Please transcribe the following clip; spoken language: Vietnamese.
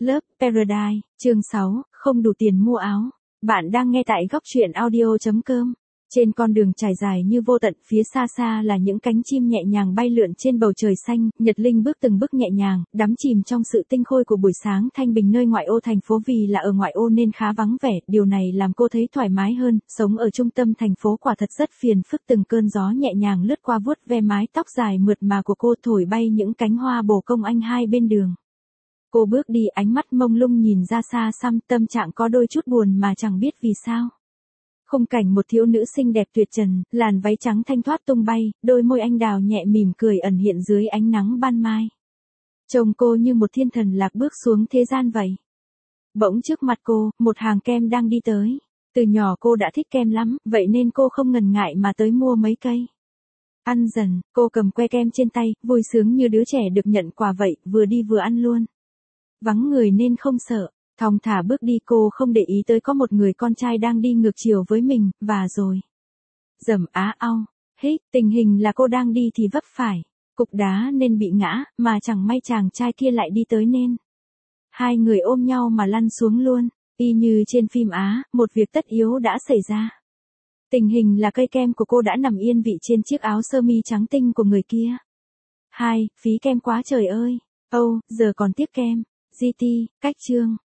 Love Paradise, chương 6, không đủ tiền mua áo. Bạn đang nghe tại góc truyện audio.com. Trên con đường trải dài như vô tận, phía xa xa là những cánh chim nhẹ nhàng bay lượn trên bầu trời xanh. Nhật Linh bước từng bước nhẹ nhàng, đắm chìm trong sự tinh khôi của buổi sáng thanh bình nơi ngoại ô thành phố. Vì là ở ngoại ô nên khá vắng vẻ, điều này làm cô thấy thoải mái hơn. Sống ở trung tâm thành phố quả thật rất phiền phức. Từng cơn gió nhẹ nhàng lướt qua vuốt ve mái tóc dài mượt mà của cô, thổi bay những cánh hoa bồ công anh hai bên đường. Cô bước đi, ánh mắt mông lung nhìn ra xa xăm, tâm trạng có đôi chút buồn mà chẳng biết vì sao. Khung cảnh một thiếu nữ xinh đẹp tuyệt trần, làn váy trắng thanh thoát tung bay, đôi môi anh đào nhẹ mỉm cười ẩn hiện dưới ánh nắng ban mai. Trông cô như một thiên thần lạc bước xuống thế gian vậy. Bỗng trước mặt cô, một hàng kem đang đi tới. Từ nhỏ cô đã thích kem lắm, vậy nên cô không ngần ngại mà tới mua mấy cây. Ăn dần, cô cầm que kem trên tay, vui sướng như đứa trẻ được nhận quà vậy, vừa đi vừa ăn luôn. Vắng người nên không sợ, thong thả bước đi, cô không để ý tới có một người con trai đang đi ngược chiều với mình, và rồi. Dầm á au, tình hình là cô đang đi thì vấp phải cục đá nên bị ngã, mà chẳng may chàng trai kia lại đi tới nên hai người ôm nhau mà lăn xuống luôn, y như trên phim Á, một việc tất yếu đã xảy ra. Tình hình là cây kem của cô đã nằm yên vị trên chiếc áo sơ mi trắng tinh của người kia. Phí kem quá trời ơi, giờ còn tiếc kem. GT, cách chương.